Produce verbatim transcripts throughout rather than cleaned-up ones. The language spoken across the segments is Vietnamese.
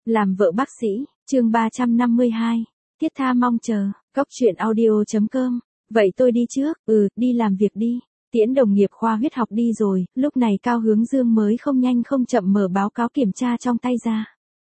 Làm vợ bác sĩ, chương ba trăm năm mươi hai. Thiết tha mong chờ, cốc truyện audio chấm com. Vậy tôi đi trước, ừ, đi làm việc đi. Tiễn đồng nghiệp khoa huyết học đi rồi, lúc này Cao Hướng Dương mới không nhanh không chậm mở báo cáo kiểm tra trong tay ra.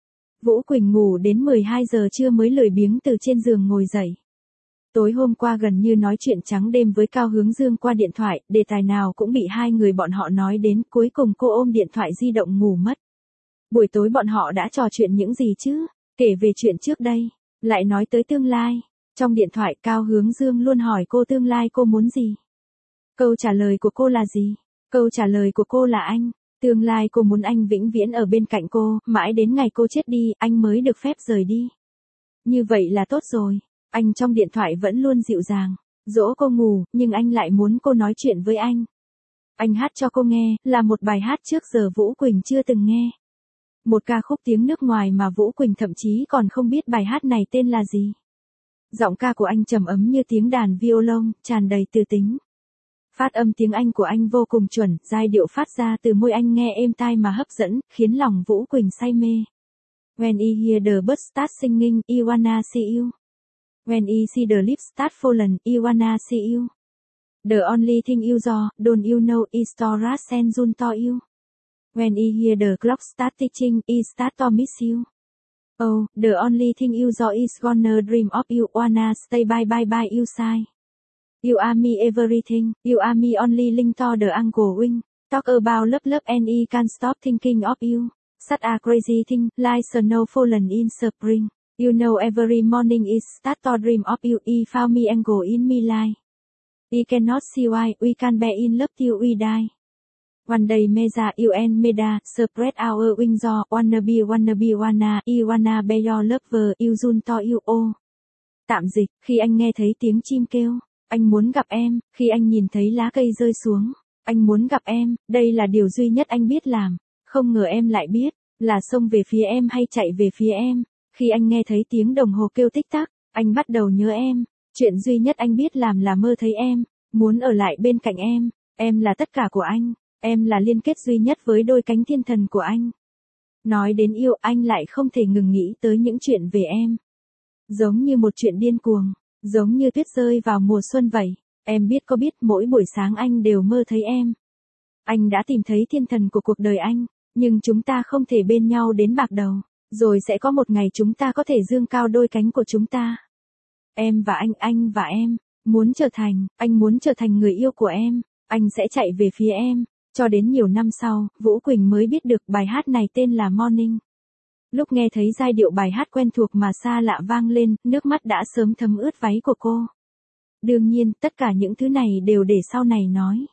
Vũ Quỳnh ngủ đến mười hai giờ trưa mới lười biếng từ trên giường ngồi dậy. Tối hôm qua gần như nói chuyện trắng đêm với Cao Hướng Dương qua điện thoại, đề tài nào cũng bị hai người bọn họ nói đến, cuối cùng cô ôm điện thoại di động ngủ mất. Buổi tối bọn họ đã trò chuyện những gì chứ? Kể về chuyện trước đây, lại nói tới tương lai. Trong điện thoại Cao Hướng Dương luôn hỏi cô tương lai cô muốn gì. Câu trả lời của cô là gì? Câu trả lời của cô là anh. Tương lai cô muốn anh vĩnh viễn ở bên cạnh cô, mãi đến ngày cô chết đi, anh mới được phép rời đi. Như vậy là tốt rồi. Anh trong điện thoại vẫn luôn dịu dàng, dỗ cô ngủ, nhưng anh lại muốn cô nói chuyện với anh. Anh hát cho cô nghe, là một bài hát trước giờ Vũ Quỳnh chưa từng nghe. Một ca khúc tiếng nước ngoài mà Vũ Quỳnh thậm chí còn không biết bài hát này tên là gì. Giọng ca của anh trầm ấm như tiếng đàn violon, tràn đầy tư tính. Phát âm tiếng Anh của anh vô cùng chuẩn, giai điệu phát ra từ môi anh nghe êm tai mà hấp dẫn, khiến lòng Vũ Quỳnh say mê. When I hear the birds start singing, I wanna see you. When I see the lips start falling, I wanna see you. The only thing you do, don't you know, is to rush and run to you. When I hear the clock start ticking, I start to miss you. Oh, the only thing you do is gonna dream of you, wanna stay by by by you side. You are me everything, you are me only link to the angle wing. Talk about love love and I can't stop thinking of you. Such a crazy thing, like snow fallen in spring. You know every morning is start to dream of you, I found me and go in me life. I cannot see why, we can be in love till we die. One day meza you and meda, spread our wings or, wanna be wanna be wanna, I wanna be your lover, you run to you oh. Tạm dịch, khi anh nghe thấy tiếng chim kêu, anh muốn gặp em, khi anh nhìn thấy lá cây rơi xuống, anh muốn gặp em, đây là điều duy nhất anh biết làm, không ngờ em lại biết, là xông về phía em hay chạy về phía em. Khi anh nghe thấy tiếng đồng hồ kêu tích tắc, anh bắt đầu nhớ em, chuyện duy nhất anh biết làm là mơ thấy em, muốn ở lại bên cạnh em, em là tất cả của anh, em là liên kết duy nhất với đôi cánh thiên thần của anh. Nói đến yêu anh lại không thể ngừng nghĩ tới những chuyện về em. Giống như một chuyện điên cuồng, giống như tuyết rơi vào mùa xuân vậy, em biết có biết mỗi buổi sáng anh đều mơ thấy em. Anh đã tìm thấy thiên thần của cuộc đời anh, nhưng chúng ta không thể bên nhau đến bạc đầu. Rồi sẽ có một ngày chúng ta có thể dương cao đôi cánh của chúng ta. Em và anh, anh và em, muốn trở thành, anh muốn trở thành người yêu của em, anh sẽ chạy về phía em. Cho đến nhiều năm sau, Vũ Quỳnh mới biết được bài hát này tên là Morning. Lúc nghe thấy giai điệu bài hát quen thuộc mà xa lạ vang lên, nước mắt đã sớm thấm ướt váy của cô. Đương nhiên, tất cả những thứ này đều để sau này nói.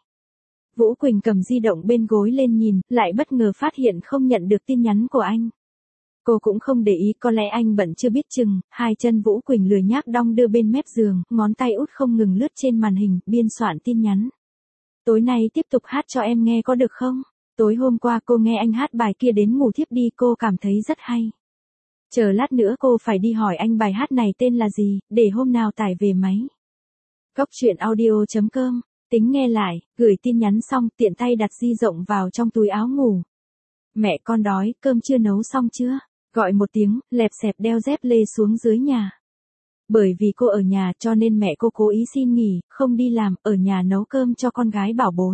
Vũ Quỳnh cầm di động bên gối lên nhìn, lại bất ngờ phát hiện không nhận được tin nhắn của anh. Cô cũng không để ý, có lẽ anh bận chưa biết chừng, hai chân Vũ Quỳnh lười nhác đong đưa bên mép giường, ngón tay út không ngừng lướt trên màn hình, biên soạn tin nhắn. Tối nay tiếp tục hát cho em nghe có được không? Tối hôm qua cô nghe anh hát bài kia đến ngủ thiếp đi, cô cảm thấy rất hay. Chờ lát nữa cô phải đi hỏi anh bài hát này tên là gì, để hôm nào tải về máy. Cốc truyện audio chấm com, tính nghe lại, gửi tin nhắn xong tiện tay đặt di động vào trong túi áo ngủ. Mẹ con đói, cơm chưa nấu xong chưa? Gọi một tiếng, lẹp xẹp đeo dép lê xuống dưới nhà. Bởi vì cô ở nhà cho nên mẹ cô cố ý xin nghỉ, không đi làm, ở nhà nấu cơm cho con gái bảo bối.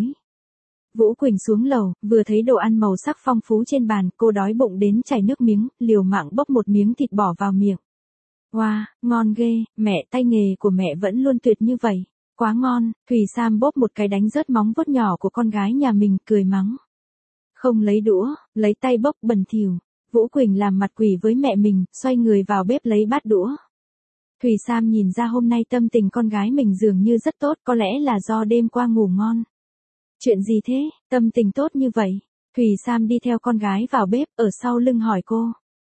Vũ Quỳnh xuống lầu, vừa thấy đồ ăn màu sắc phong phú trên bàn, cô đói bụng đến chảy nước miếng, liều mạng bốc một miếng thịt bỏ vào miệng. Wow, ngon ghê, mẹ, tay nghề của mẹ vẫn luôn tuyệt như vậy. Quá ngon, Thùy Sam bóp một cái đánh rớt móng vuốt nhỏ của con gái nhà mình, cười mắng. Không lấy đũa, lấy tay bốc bẩn thỉu. Vũ Quỳnh làm mặt quỷ với mẹ mình, xoay người vào bếp lấy bát đũa. Thùy Sam nhìn ra hôm nay tâm tình con gái mình dường như rất tốt, có lẽ là do đêm qua ngủ ngon. Chuyện gì thế, tâm tình tốt như vậy? Thùy Sam đi theo con gái vào bếp, ở sau lưng hỏi cô.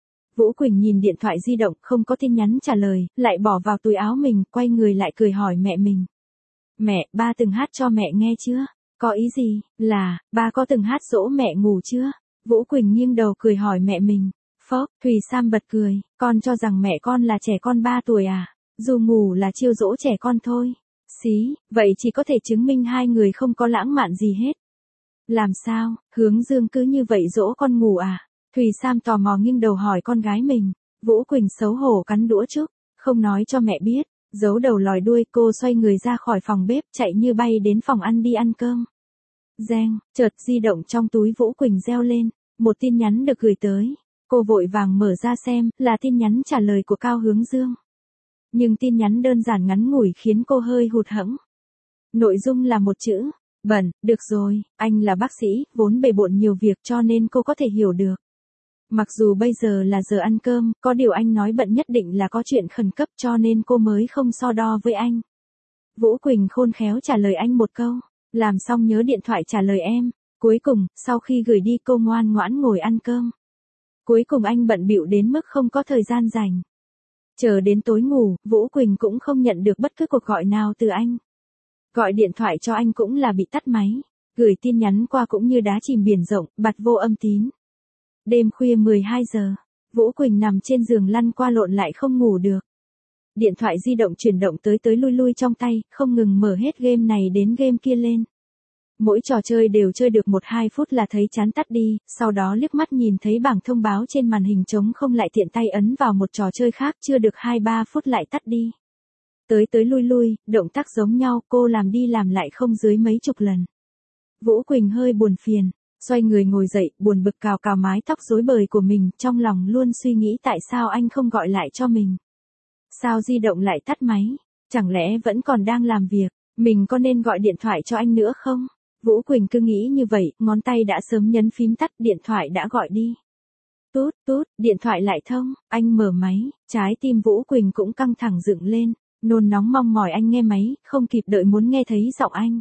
Vũ Quỳnh nhìn điện thoại di động, không có tin nhắn trả lời, lại bỏ vào túi áo mình, quay người lại cười hỏi mẹ mình. Mẹ, ba từng hát cho mẹ nghe chưa? Có ý gì? Là, ba có từng hát dỗ mẹ ngủ chưa? Vũ Quỳnh nghiêng đầu cười hỏi mẹ mình. Phốc, Thùy Sam bật cười, con cho rằng mẹ con là trẻ con ba tuổi à? Dù ngủ là chiêu dỗ trẻ con thôi. Xí, vậy chỉ có thể chứng minh hai người không có lãng mạn gì hết. Làm sao, Hướng Dương cứ như vậy dỗ con ngủ à? Thùy Sam tò mò nghiêng đầu hỏi con gái mình. Vũ Quỳnh xấu hổ cắn đũa chúc, không nói cho mẹ biết, giấu đầu lòi đuôi. Cô xoay người ra khỏi phòng bếp chạy như bay đến phòng ăn đi ăn cơm. Reng, chợt di động trong túi Vũ Quỳnh reo lên, một tin nhắn được gửi tới. Cô vội vàng mở ra xem, là tin nhắn trả lời của Cao Hướng Dương. Nhưng tin nhắn đơn giản ngắn ngủi khiến cô hơi hụt hẫng. Nội dung là một chữ, bận. Được rồi, anh là bác sĩ, vốn bề bộn nhiều việc cho nên cô có thể hiểu được. Mặc dù bây giờ là giờ ăn cơm, có điều anh nói bận nhất định là có chuyện khẩn cấp cho nên cô mới không so đo với anh. Vũ Quỳnh khôn khéo trả lời anh một câu, làm xong nhớ điện thoại trả lời em. Cuối cùng, sau khi gửi đi cô ngoan ngoãn ngồi ăn cơm. Cuối cùng anh bận bịu đến mức không có thời gian rảnh. Chờ đến tối ngủ, Vũ Quỳnh cũng không nhận được bất cứ cuộc gọi nào từ anh. Gọi điện thoại cho anh cũng là bị tắt máy. Gửi tin nhắn qua cũng như đá chìm biển rộng, bặt vô âm tín. Đêm khuya mười hai giờ, Vũ Quỳnh nằm trên giường lăn qua lộn lại không ngủ được. Điện thoại di động chuyển động tới tới lui lui trong tay, không ngừng mở hết game này đến game kia lên. Mỗi trò chơi đều chơi được một hai phút là thấy chán tắt đi, sau đó liếc mắt nhìn thấy bảng thông báo trên màn hình trống không lại tiện tay ấn vào một trò chơi khác chưa được hai ba phút lại tắt đi. Tới tới lui lui, động tác giống nhau, cô làm đi làm lại không dưới mấy chục lần. Vũ Quỳnh hơi buồn phiền, xoay người ngồi dậy, buồn bực cào cào mái tóc rối bời của mình, trong lòng luôn suy nghĩ tại sao anh không gọi lại cho mình. Sao di động lại tắt máy, chẳng lẽ vẫn còn đang làm việc, mình có nên gọi điện thoại cho anh nữa không? Vũ Quỳnh cứ nghĩ như vậy, ngón tay đã sớm nhấn phím tắt, điện thoại đã gọi đi. Tút, tút, điện thoại lại thông, anh mở máy, trái tim Vũ Quỳnh cũng căng thẳng dựng lên, nôn nóng mong mỏi anh nghe máy, không kịp đợi muốn nghe thấy giọng anh.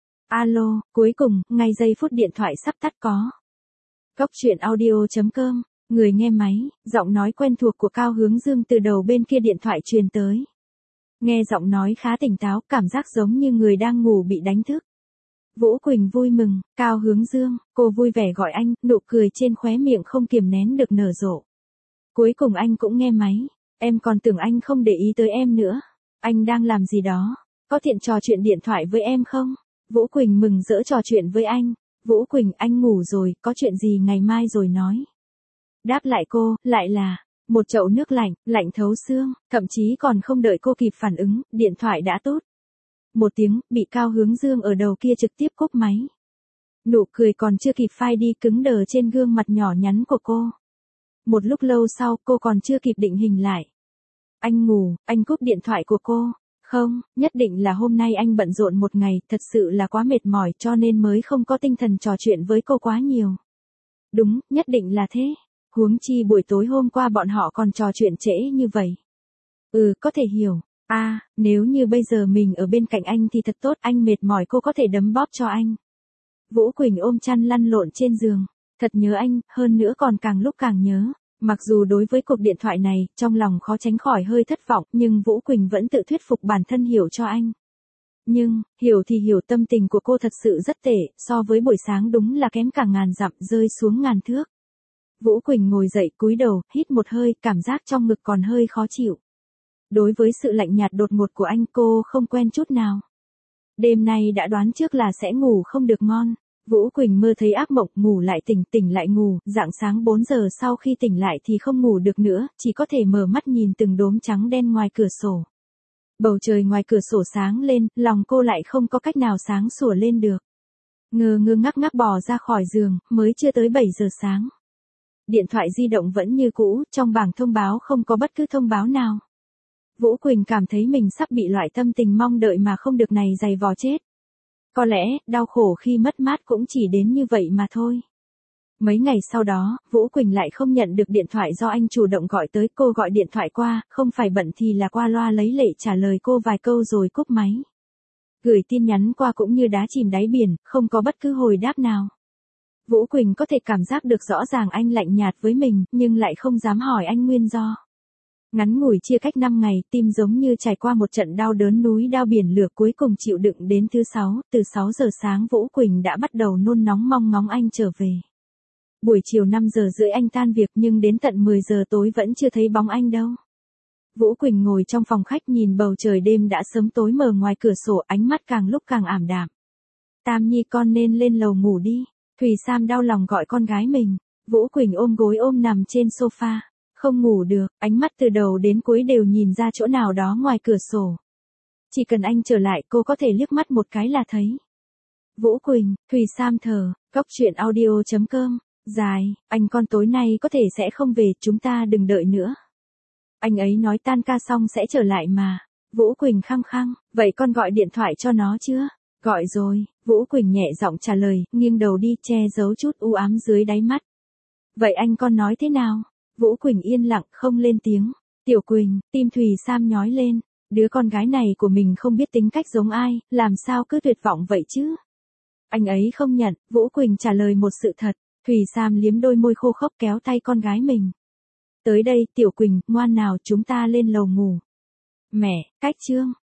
Alo, cuối cùng, ngay giây phút điện thoại sắp tắt có. Góc truyện audio chấm com, người nghe máy, giọng nói quen thuộc của Cao Hướng Dương từ đầu bên kia điện thoại truyền tới. Nghe giọng nói khá tỉnh táo, cảm giác giống như người đang ngủ bị đánh thức. Vũ Quỳnh vui mừng, Cao Hướng Dương, cô vui vẻ gọi anh, nụ cười trên khóe miệng không kiềm nén được nở rộ. Cuối cùng anh cũng nghe máy, em còn tưởng anh không để ý tới em nữa. Anh đang làm gì đó, có tiện trò chuyện điện thoại với em không? Vũ Quỳnh mừng rỡ trò chuyện với anh. Vũ Quỳnh, anh ngủ rồi, có chuyện gì ngày mai rồi nói. Đáp lại cô, lại là một chậu nước lạnh, lạnh thấu xương, thậm chí còn không đợi cô kịp phản ứng, điện thoại đã tút. Một tiếng, bị Cao Hướng Dương ở đầu kia trực tiếp cúp máy. Nụ cười còn chưa kịp phai đi cứng đờ trên gương mặt nhỏ nhắn của cô. Một lúc lâu sau, cô còn chưa kịp định hình lại. Anh ngủ, anh cúp điện thoại của cô. Không, nhất định là hôm nay anh bận rộn một ngày, thật sự là quá mệt mỏi cho nên mới không có tinh thần trò chuyện với cô quá nhiều. Đúng, nhất định là thế. Huống chi buổi tối hôm qua bọn họ còn trò chuyện trễ như vậy. Ừ, có thể hiểu. À, nếu như bây giờ mình ở bên cạnh anh thì thật tốt, anh mệt mỏi cô có thể đấm bóp cho anh. Vũ Quỳnh ôm chăn lăn lộn trên giường. Thật nhớ anh, hơn nữa còn càng lúc càng nhớ. Mặc dù đối với cuộc điện thoại này, trong lòng khó tránh khỏi hơi thất vọng, nhưng Vũ Quỳnh vẫn tự thuyết phục bản thân hiểu cho anh. Nhưng, hiểu thì hiểu, tâm tình của cô thật sự rất tệ, so với buổi sáng đúng là kém cả ngàn dặm, rơi xuống ngàn thước. Vũ Quỳnh ngồi dậy cúi đầu, hít một hơi, cảm giác trong ngực còn hơi khó chịu. Đối với sự lạnh nhạt đột ngột của anh cô không quen chút nào. Đêm nay đã đoán trước là sẽ ngủ không được ngon. Vũ Quỳnh mơ thấy ác mộng, ngủ lại tỉnh, tỉnh lại ngủ, rạng sáng bốn giờ sau khi tỉnh lại thì không ngủ được nữa, chỉ có thể mở mắt nhìn từng đốm trắng đen ngoài cửa sổ. Bầu trời ngoài cửa sổ sáng lên, lòng cô lại không có cách nào sáng sủa lên được. Ngơ ngơ ngác ngác bò ra khỏi giường, mới chưa tới bảy giờ sáng. Điện thoại di động vẫn như cũ, trong bảng thông báo không có bất cứ thông báo nào. Vũ Quỳnh cảm thấy mình sắp bị loại tâm tình mong đợi mà không được này dày vò chết. Có lẽ, đau khổ khi mất mát cũng chỉ đến như vậy mà thôi. Mấy ngày sau đó, Vũ Quỳnh lại không nhận được điện thoại do anh chủ động gọi tới, cô gọi điện thoại qua, không phải bận thì là qua loa lấy lệ trả lời cô vài câu rồi cúp máy. Gửi tin nhắn qua cũng như đá chìm đáy biển, không có bất cứ hồi đáp nào. Vũ Quỳnh có thể cảm giác được rõ ràng anh lạnh nhạt với mình, nhưng lại không dám hỏi anh nguyên do. Ngắn ngủi chia cách năm ngày, tim giống như trải qua một trận đau đớn núi đao biển lửa, cuối cùng chịu đựng đến thứ sáu, từ sáu giờ sáng Vũ Quỳnh đã bắt đầu nôn nóng mong ngóng anh trở về. Buổi chiều năm giờ rưỡi anh tan việc nhưng đến tận mười giờ tối vẫn chưa thấy bóng anh đâu. Vũ Quỳnh ngồi trong phòng khách nhìn bầu trời đêm đã sớm tối mờ ngoài cửa sổ, ánh mắt càng lúc càng ảm đạm. Tam Nhi, con nên lên lầu ngủ đi. Thùy Sam đau lòng gọi con gái mình. Vũ Quỳnh ôm gối ôm nằm trên sofa, không ngủ được, ánh mắt từ đầu đến cuối đều nhìn ra chỗ nào đó ngoài cửa sổ. Chỉ cần anh trở lại cô có thể liếc mắt một cái là thấy. Vũ Quỳnh, Thùy Sam thở, Cóc truyện audio chấm com, dài, anh con tối nay có thể sẽ không về, chúng ta đừng đợi nữa. Anh ấy nói tan ca xong sẽ trở lại mà. Vũ Quỳnh khăng khăng, vậy con gọi điện thoại cho nó chưa? Gọi rồi, Vũ Quỳnh nhẹ giọng trả lời, nghiêng đầu đi che giấu chút u ám dưới đáy mắt. Vậy anh con nói thế nào? Vũ Quỳnh yên lặng không lên tiếng. Tiểu Quỳnh, tim Thùy Sam nhói lên. Đứa con gái này của mình không biết tính cách giống ai, làm sao cứ tuyệt vọng vậy chứ? Anh ấy không nhận, Vũ Quỳnh trả lời một sự thật. Thùy Sam liếm đôi môi khô khốc kéo tay con gái mình. Tới đây, Tiểu Quỳnh, ngoan nào chúng ta lên lầu ngủ. Mẹ, cách chương.